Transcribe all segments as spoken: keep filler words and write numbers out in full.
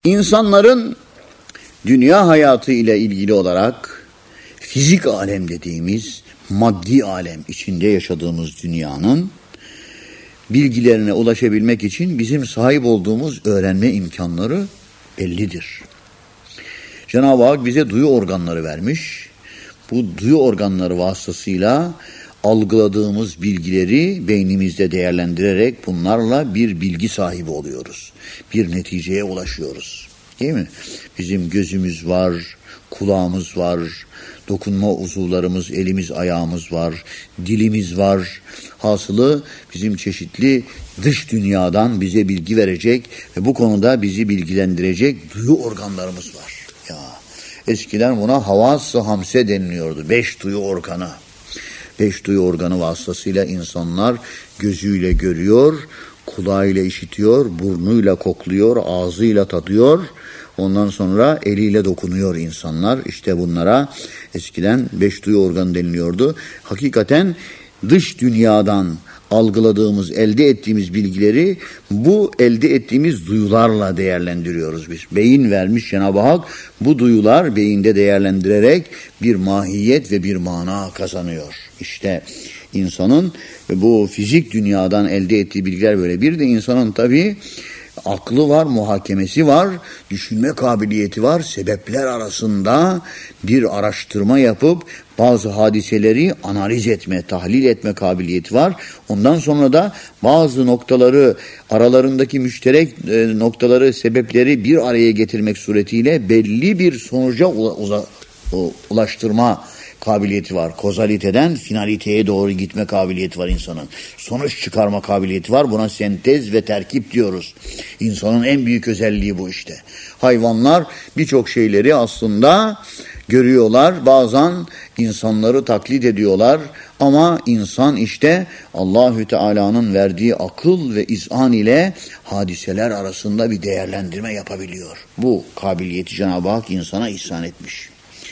İnsanların dünya hayatı ile ilgili olarak fizik alem dediğimiz maddi alem, içinde yaşadığımız dünyanın bilgilerine ulaşabilmek için bizim sahip olduğumuz öğrenme imkanları bellidir. Cenab-ı Hak bize duyu organları vermiş. Bu duyu organları vasıtasıyla algıladığımız bilgileri beynimizde değerlendirerek bunlarla bir bilgi sahibi oluyoruz. Bir neticeye ulaşıyoruz. Değil mi? Bizim gözümüz var, kulağımız var, dokunma uzuvlarımız, elimiz, ayağımız var, dilimiz var. Hasılı bizim çeşitli dış dünyadan bize bilgi verecek ve bu konuda bizi bilgilendirecek duyu organlarımız var. Ya eskiden buna havas-ı hamse deniliyordu. Beş duyu organı. Beş duyu organı vasıtasıyla insanlar gözüyle görüyor, kulağıyla işitiyor, burnuyla kokluyor, ağzıyla tadıyor. Ondan sonra eliyle dokunuyor insanlar. İşte bunlara eskiden beş duyu organı deniliyordu. Hakikaten dış dünyadan algıladığımız, elde ettiğimiz bilgileri bu elde ettiğimiz duyularla değerlendiriyoruz biz. Beyin vermiş Cenab-ı Hak, bu duyular beyinde değerlendirerek bir mahiyet ve bir mana kazanıyor. İşte insanın bu fizik dünyadan elde ettiği bilgiler böyle. Bir de insanın tabii aklı var, muhakemesi var, düşünme kabiliyeti var. Sebepler arasında bir araştırma yapıp bazı hadiseleri analiz etme, tahlil etme kabiliyeti var. Ondan sonra da bazı noktaları, aralarındaki müşterek e, noktaları, sebepleri bir araya getirmek suretiyle belli bir sonuca ula, ula, ulaştırma kabiliyeti var. Kozaliteden finaliteye doğru gitme kabiliyeti var insanın. Sonuç çıkarma kabiliyeti var. Buna sentez ve terkip diyoruz. İnsanın en büyük özelliği bu işte. Hayvanlar birçok şeyleri aslında görüyorlar. Bazen insanları taklit ediyorlar. Ama insan işte Allahü Teala'nın verdiği akıl ve izan ile hadiseler arasında bir değerlendirme yapabiliyor. Bu kabiliyeti Cenab-ı Hak insana ihsan etmiş.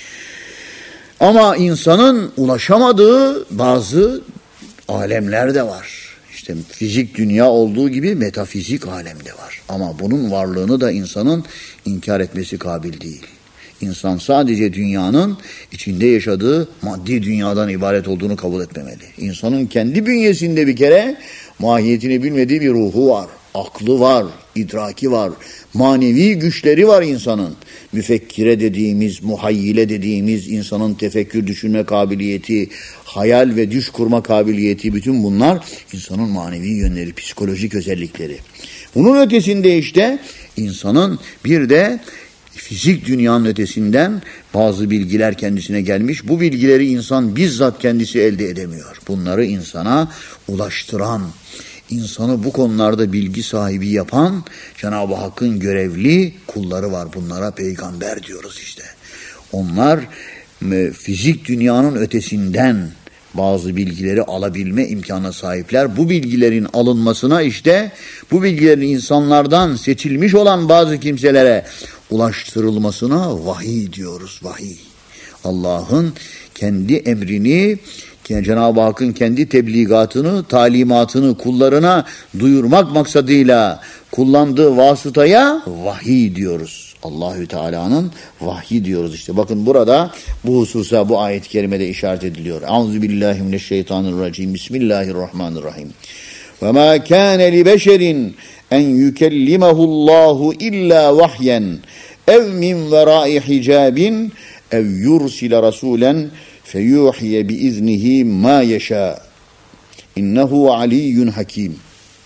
Ama insanın ulaşamadığı bazı alemler de var. İşte fizik dünya olduğu gibi metafizik alem de var. Ama bunun varlığını da insanın inkar etmesi kabil değil. İnsan sadece dünyanın içinde yaşadığı maddi dünyadan ibaret olduğunu kabul etmemeli. İnsanın kendi bünyesinde bir kere mahiyetini bilmediği bir ruhu var. Aklı var, idraki var, manevi güçleri var insanın. Müfekkire dediğimiz, muhayyile dediğimiz insanın tefekkür düşünme kabiliyeti, hayal ve düş kurma kabiliyeti, bütün bunlar insanın manevi yönleri, psikolojik özellikleri. Bunun ötesinde işte insanın bir de fizik dünyanın ötesinden bazı bilgiler kendisine gelmiş. Bu bilgileri insan bizzat kendisi elde edemiyor. Bunları insana ulaştıran, İnsanı bu konularda bilgi sahibi yapan Cenab-ı Hakk'ın görevli kulları var. Bunlara peygamber diyoruz işte. Onlar fizik dünyanın ötesinden bazı bilgileri alabilme imkanına sahipler. Bu bilgilerin alınmasına işte bu bilgilerin insanlardan seçilmiş olan bazı kimselere ulaştırılmasına vahiy diyoruz. Vahiy. Allah'ın kendi emrini, Cenab-ı Hakk'ın kendi tebliğatını, talimatını kullarına duyurmak maksadıyla kullandığı vasıtaya vahiy diyoruz. Allahü Teala'nın vahyi diyoruz işte. Bakın burada bu hususa bu ayet-i kerimede işaret ediliyor. Euzubillahimineşşeytanirracim. Bismillahirrahmanirrahim. Ve ma kana li beşerin en yukellimehullahu illa vahyen ev min vera'i hicabin ev yursile rasulen feyuhiye biiznihi ma yeşâ. İnnehu aliyyun hakim.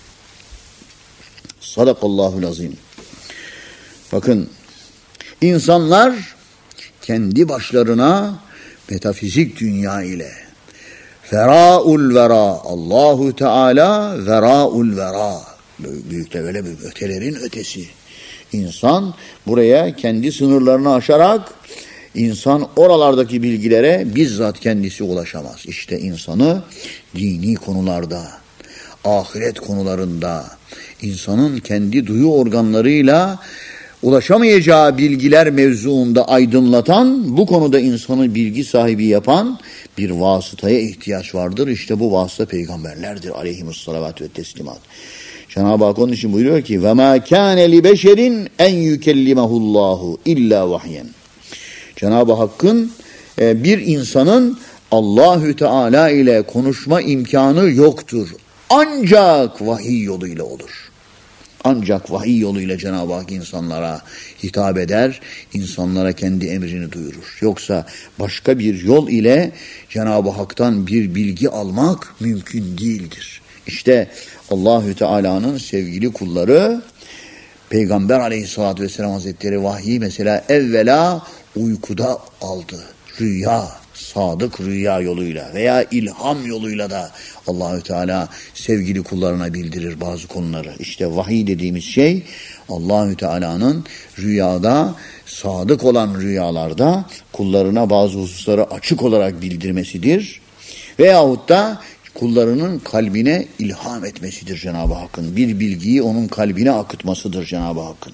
Sadakallahul azim. Bakın, insanlar kendi başlarına metafizik dünya ile verâul verâ, Allahu Teala verâul verâ, büyük de böyle bir ötelerin ötesi. İnsan buraya kendi sınırlarını aşarak İnsan oralardaki bilgilere bizzat kendisi ulaşamaz. İşte insanı dini konularda, ahiret konularında, insanın kendi duyu organlarıyla ulaşamayacağı bilgiler mevzuunda aydınlatan, bu konuda insanı bilgi sahibi yapan bir vasıtaya ihtiyaç vardır. İşte bu vasıta peygamberlerdir aleyhimussalavatü ve teslimat. Cenab-ı Hak onun için buyuruyor ki ve ma kana li beşerin en yukellimehullahu illa vahyen. Cenab-ı Hakk'ın e, bir insanın Allahü Teala ile konuşma imkanı yoktur. Ancak vahiy yoluyla olur. Ancak vahiy yoluyla Cenab-ı Hak insanlara hitap eder, insanlara kendi emrini duyurur. Yoksa başka bir yol ile Cenab-ı Hak'tan bir bilgi almak mümkün değildir. İşte Allahü Teala'nın sevgili kulları Peygamber Aleyhisselatü Vesselam Hazretleri vahyi mesela evvela uykuda aldı. Rüya, sadık rüya yoluyla veya ilham yoluyla da Allahü Teala sevgili kullarına bildirir bazı konuları. İşte vahiy dediğimiz şey Allahü Teala'nın rüyada, sadık olan rüyalarda kullarına bazı hususları açık olarak bildirmesidir. Veyahut da kullarının kalbine ilham etmesidir Cenab-ı Hakk'ın. Bir bilgiyi onun kalbine akıtmasıdır Cenab-ı Hakk'ın.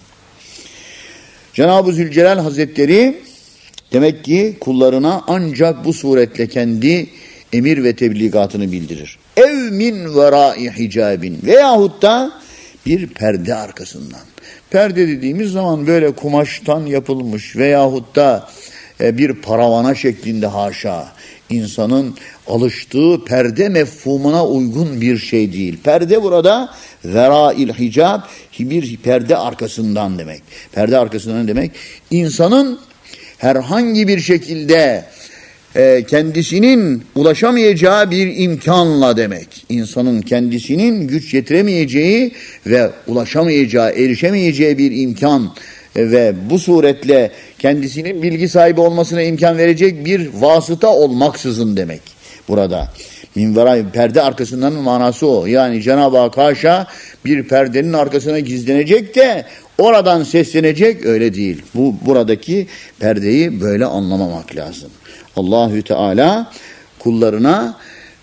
Cenab-ı Zülcelal Hazretleri demek ki kullarına ancak bu suretle kendi emir ve tebligatını bildirir. Ev min verai hicabin veyahut da bir perde arkasından. Perde dediğimiz zaman böyle kumaştan yapılmış veyahut da bir paravana şeklinde haşa insanın alıştığı perde mefhumuna uygun bir şey değil. Perde burada verail hicab bir perde arkasından demek. Perde arkasından demek insanın herhangi bir şekilde e, kendisinin ulaşamayacağı bir imkanla demek. İnsanın kendisinin güç yetiremeyeceği ve ulaşamayacağı, erişemeyeceği bir imkan e, ve bu suretle kendisinin bilgi sahibi olmasına imkan verecek bir vasıta olmaksızın demek burada. Minveray perde arkasından manası o. Yani Cenab-ı Hak haşa bir perdenin arkasına gizlenecek de oradan seslenecek, öyle değil. Bu buradaki perdeyi böyle anlamamak lazım. Allahü Teala kullarına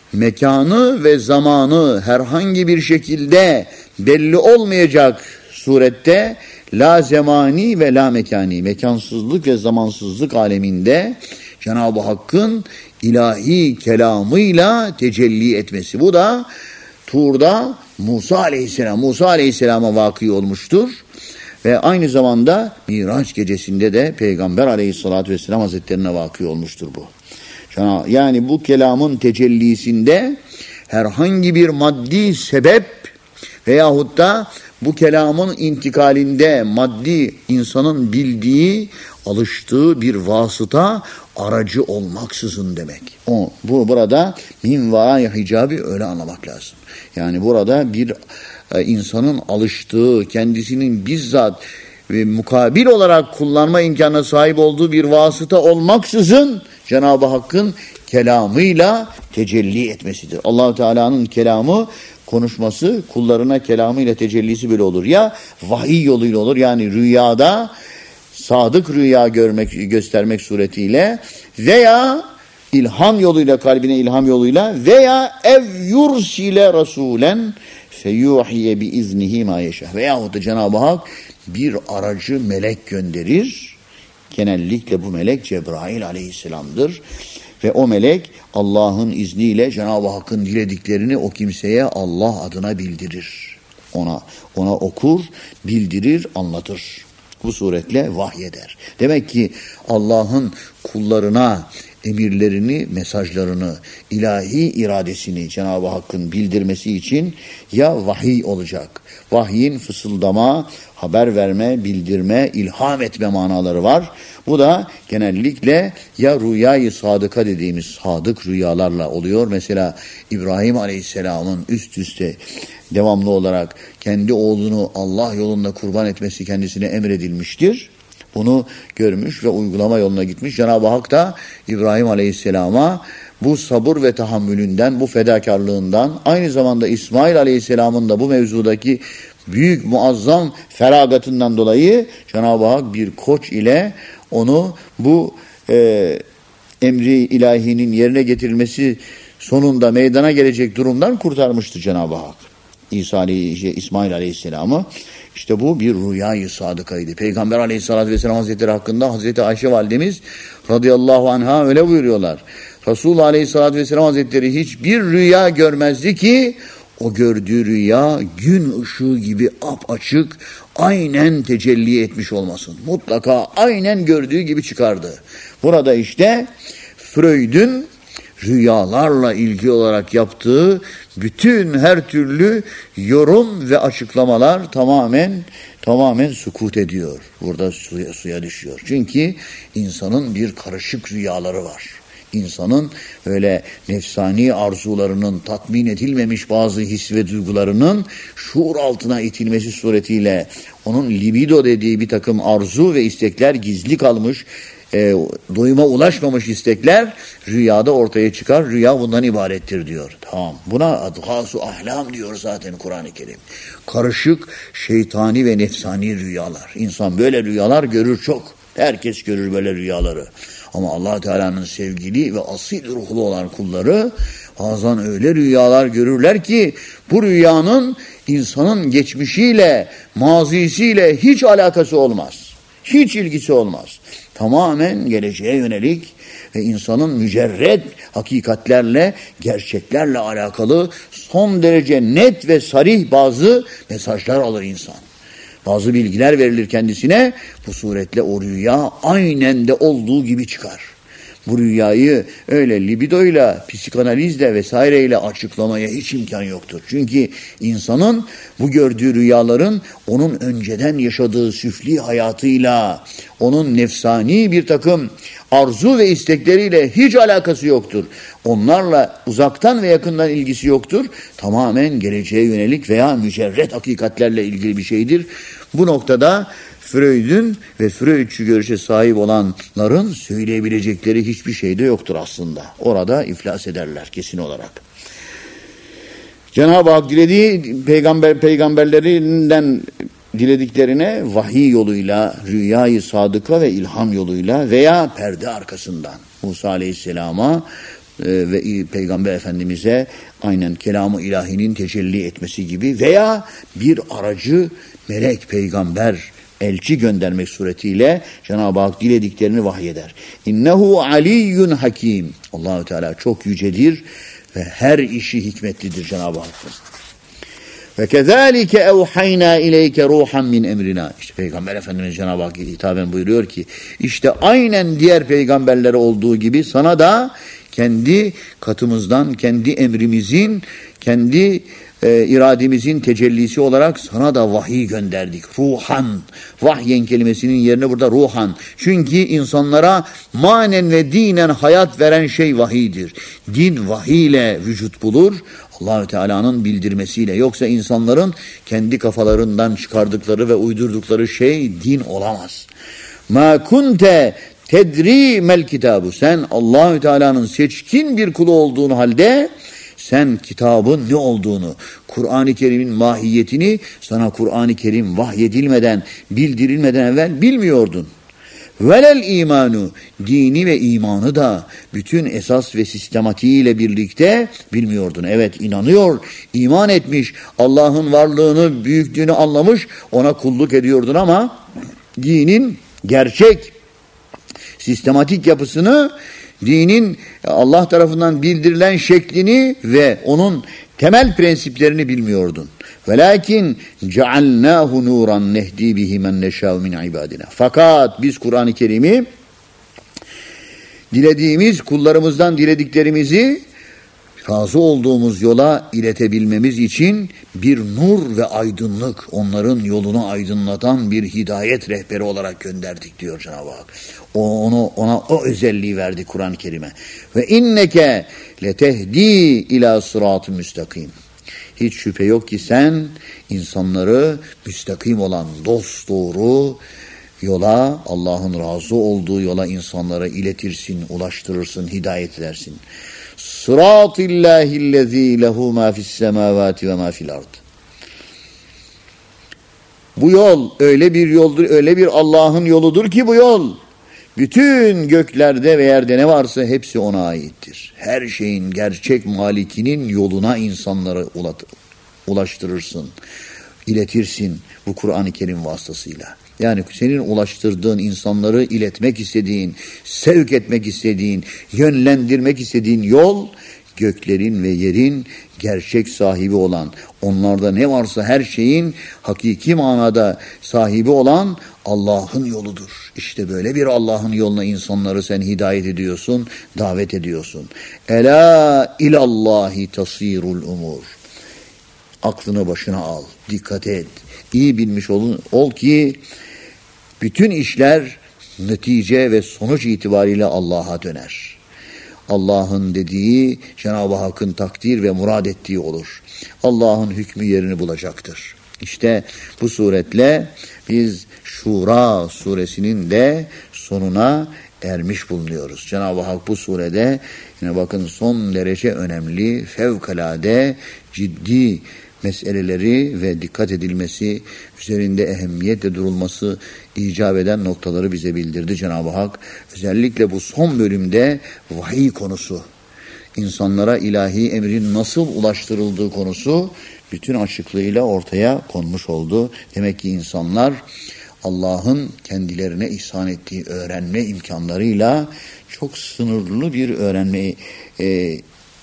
mekanı ve zamanı herhangi bir şekilde belli olmayacak surette la zemani ve la mekani, mekansızlık ve zamansızlık aleminde Cenab-ı Hakk'ın ilahi kelamıyla tecelli etmesi. Bu da Tur'da Musa Aleyhisselam, Musa Aleyhisselam'a vakı olmuştur. Ve aynı zamanda Miraç gecesinde de Peygamber Aleyhisselatü Vesselam Hazretlerine vakı olmuştur bu. Yani bu kelamın tecellisinde herhangi bir maddi sebep veyahut da bu kelamın intikalinde maddi insanın bildiği, alıştığı bir vasıta aracı olmaksızın demek. O, bu burada min varay hicabi öyle anlamak lazım. Yani burada bir e, insanın alıştığı, kendisinin bizzat ve mukabil olarak kullanma imkanına sahip olduğu bir vasıta olmaksızın Cenab-ı Hakk'ın kelamıyla tecelli etmesidir. Allah-u Teala'nın kelamı, konuşması, kullarına kelamıyla tecellisi böyle olur. Ya vahiy yoluyla olur, yani rüyada sadık rüya görmek, göstermek suretiyle veya ilham yoluyla, kalbine ilham yoluyla veya ev yursile rasulen feyuhiye bi iznihi ma yeşah veyahut da Cenab-ı Hak bir aracı melek gönderir. Genellikle bu melek Cebrail aleyhisselamdır. Ve o melek Allah'ın izniyle Cenab-ı Hakk'ın dilediklerini o kimseye Allah adına bildirir. Ona ona okur, bildirir, anlatır. Bu suretle vahyeder. Demek ki Allah'ın kullarına emirlerini, mesajlarını, ilahi iradesini Cenab-ı Hakk'ın bildirmesi için ya vahiy olacak. Vahyin fısıldama, haber verme, bildirme, ilham etme manaları var. Bu da genellikle ya rüyayı sadıka dediğimiz sadık rüyalarla oluyor. Mesela İbrahim Aleyhisselam'ın üst üste devamlı olarak kendi oğlunu Allah yolunda kurban etmesi kendisine emredilmiştir. Bunu görmüş ve uygulama yoluna gitmiş. Cenab-ı Hak da İbrahim Aleyhisselam'a bu sabır ve tahammülünden, bu fedakarlığından, aynı zamanda İsmail Aleyhisselam'ın da bu mevzudaki büyük muazzam feragatından dolayı Cenab-ı Hak bir koç ile onu bu e, emri ilahinin yerine getirilmesi sonunda meydana gelecek durumdan kurtarmıştı Cenab-ı Hak. İsa Aleyhisselam, İsmail Aleyhisselam'ı. İşte bu bir rüyayı sadıkaydı. Peygamber Aleyhisselatü Vesselam Hazretleri hakkında Hazreti Ayşe Validemiz radıyallahu anha öyle buyuruyorlar. Resulullah Aleyhisselatü Vesselam Hazretleri hiçbir rüya görmezdi ki o gördüğü rüya gün ışığı gibi apaçık aynen tecelli etmiş olmasın. Mutlaka aynen gördüğü gibi çıkardı. Burada işte Freud'un rüyalarla ilgili olarak yaptığı bütün her türlü yorum ve açıklamalar tamamen tamamen sukut ediyor. Burada suya, suya düşüyor. Çünkü insanın bir karışık rüyaları var. İnsanın öyle nefsani arzularının tatmin edilmemiş bazı his ve duygularının şuur altına itilmesi suretiyle onun libido dediği bir takım arzu ve istekler gizli kalmış, e, doyuma ulaşmamış istekler rüyada ortaya çıkar. Rüya bundan ibarettir diyor. Tamam. Buna adgâsu ahlam diyor zaten Kur'an-ı Kerim. Karışık şeytani ve nefsani rüyalar. İnsan böyle rüyalar görür çok. Herkes görür böyle rüyaları. Ama Allah Teala'nın sevgili ve asil ruhlu olan kulları bazen öyle rüyalar görürler ki bu rüyanın insanın geçmişiyle, mazisiyle hiç alakası olmaz. Hiç ilgisi olmaz. Tamamen geleceğe yönelik ve insanın mücerred hakikatlerle, gerçeklerle alakalı son derece net ve sarih bazı mesajlar alır insan. Bazı bilgiler verilir kendisine. Bu suretle o rüya aynen de olduğu gibi çıkar. Bu rüyayı öyle libidoyla, psikanalizle vesaireyle açıklamaya hiç imkan yoktur. Çünkü insanın bu gördüğü rüyaların onun önceden yaşadığı süfli hayatıyla, onun nefsani bir takım arzu ve istekleriyle hiç alakası yoktur. Onlarla uzaktan ve yakından ilgisi yoktur. Tamamen geleceğe yönelik veya mücerret hakikatlerle ilgili bir şeydir. Bu noktada Freud'un ve Freudçu görüşe sahip olanların söyleyebilecekleri hiçbir şey de yoktur aslında. Orada iflas ederler kesin olarak. Cenab-ı Hak dilediği peygamber peygamberlerinden dilediklerine vahiy yoluyla, rüyayı sadıka ve ilham yoluyla veya perde arkasından Musa Aleyhisselam'a e, ve Peygamber Efendimiz'e aynen kelam-ı ilahinin tecelli etmesi gibi veya bir aracı melek, peygamber, elçi göndermek suretiyle Cenab-ı Hak dilediklerini vahyeder. İnnehu aliyyun hakim. Allah-u Teala çok yücedir ve her işi hikmetlidir Cenab-ı Hakk'ın. Ve kezalike evhayna ileyke ruhan min emrina. İşte Peygamber Efendimiz Cenab-ı Hak hitaben buyuruyor ki işte aynen diğer peygamberlere olduğu gibi sana da kendi katımızdan, kendi emrimizin, kendi e, irademizin tecellisi olarak sana da vahiy gönderdik. Ruhan. Vahyen kelimesinin yerine burada ruhan. Çünkü insanlara manen ve dinen hayat veren şey vahiydir. Din vahiy ile vücut bulur. Allah-u Teala'nın bildirmesiyle. Yoksa insanların kendi kafalarından çıkardıkları ve uydurdukları şey din olamaz. Ma kunte tedri mel kitabu. Sen Allah-u Teala'nın seçkin bir kulu olduğun halde sen kitabın ne olduğunu, Kur'an-ı Kerim'in mahiyetini sana Kur'an-ı Kerim vahyedilmeden, bildirilmeden evvel bilmiyordun. Velel imanu, dini ve imanı da bütün esas ve sistematiğiyle birlikte bilmiyordun. Evet, inanıyor, iman etmiş, Allah'ın varlığını, büyüklüğünü anlamış, ona kulluk ediyordun ama dinin gerçek, sistematik yapısını, dinin Allah tarafından bildirilen şeklini ve onun temel prensiplerini bilmiyordun. Velakin cealnahu nuran nehdi bihi men neşâ'u min ibadina. Fakat biz Kur'an-ı Kerim'i dilediğimiz kullarımızdan dilediklerimizi razı olduğumuz yola iletebilmemiz için bir nur ve aydınlık, onların yolunu aydınlatan bir hidayet rehberi olarak gönderdik diyor Cenab-ı Hak. O, onu, ona o özelliği verdi Kur'an-ı Kerim'e. Ve inneke letehdi ila sırat-ı müstakim. Hiç şüphe yok ki sen insanları müstakim olan dosdoğru yola, Allah'ın razı olduğu yola insanlara iletirsin, ulaştırırsın, hidayet edersin. Sıratillahillezî lehu mâ fissemâvâti ve mâ fil ard. Bu yol öyle bir yoldur, öyle bir Allah'ın yoludur ki bu yol bütün göklerde ve yerde ne varsa hepsi ona aittir. Her şeyin gerçek malikinin yoluna insanları ulaştırırsın, iletirsin bu Kur'an-ı Kerim vasıtasıyla. Yani senin ulaştırdığın insanları iletmek istediğin, sevk etmek istediğin, yönlendirmek istediğin yol göklerin ve yerin gerçek sahibi olan, onlarda ne varsa her şeyin hakiki manada sahibi olan Allah'ın yoludur. İşte böyle bir Allah'ın yoluna insanları sen hidayet ediyorsun, davet ediyorsun. Ela ilallahi tasirul umur. Aklını başına al, dikkat et. İyi bilmiş ol, ol ki bütün işler netice ve sonuç itibariyle Allah'a döner. Allah'ın dediği Cenab-ı Hakk'ın takdir ve murad ettiği olur. Allah'ın hükmü yerini bulacaktır. İşte bu suretle biz Şura suresinin de sonuna ermiş bulunuyoruz. Cenab-ı Hak bu surede yine bakın son derece önemli, fevkalade, ciddi meseleleri ve dikkat edilmesi, üzerinde ehemmiyetle durulması icap eden noktaları bize bildirdi Cenab-ı Hak. Özellikle bu son bölümde vahiy konusu, insanlara ilahi emrin nasıl ulaştırıldığı konusu bütün açıklığıyla ortaya konmuş oldu. Demek ki insanlar Allah'ın kendilerine ihsan ettiği öğrenme imkanlarıyla çok sınırlı bir öğrenme e,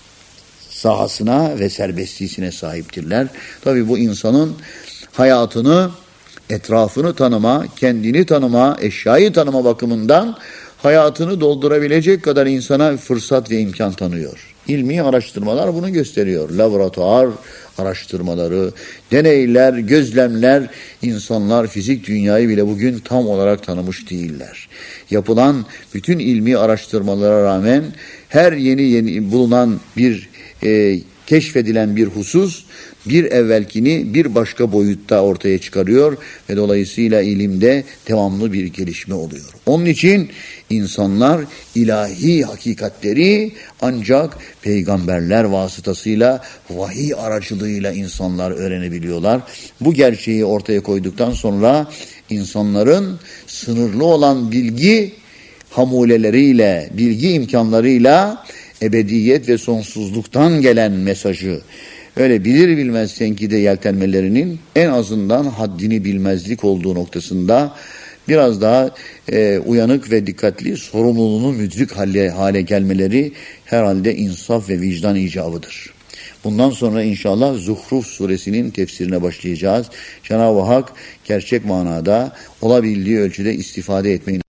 sahasına ve serbestliğine sahiptirler. Tabii bu insanın hayatını, etrafını tanıma, kendini tanıma, eşyayı tanıma bakımından hayatını doldurabilecek kadar insana fırsat ve imkan tanıyor. İlmi araştırmalar bunu gösteriyor. Laboratuvar araştırmaları, deneyler, gözlemler, insanlar fizik dünyayı bile bugün tam olarak tanımış değiller. Yapılan bütün ilmi araştırmalara rağmen her yeni yeni bulunan bir e, keşfedilen bir husus bir evvelkini bir başka boyutta ortaya çıkarıyor ve dolayısıyla ilimde devamlı bir gelişme oluyor. Onun için insanlar ilahi hakikatleri ancak peygamberler vasıtasıyla, vahiy aracılığıyla insanlar öğrenebiliyorlar. Bu gerçeği ortaya koyduktan sonra insanların sınırlı olan bilgi hamuleleriyle, bilgi imkanlarıyla ebediyet ve sonsuzluktan gelen mesajı öyle bilir bilmez tenkide yeltenmelerinin en azından haddini bilmezlik olduğu noktasında biraz daha e, uyanık ve dikkatli, sorumluluğunu müdrik hale, hale gelmeleri herhalde insaf ve vicdan icabıdır. Bundan sonra inşallah Zuhruf suresinin tefsirine başlayacağız. Cenab-ı Hak gerçek manada olabildiği ölçüde istifade etmeyi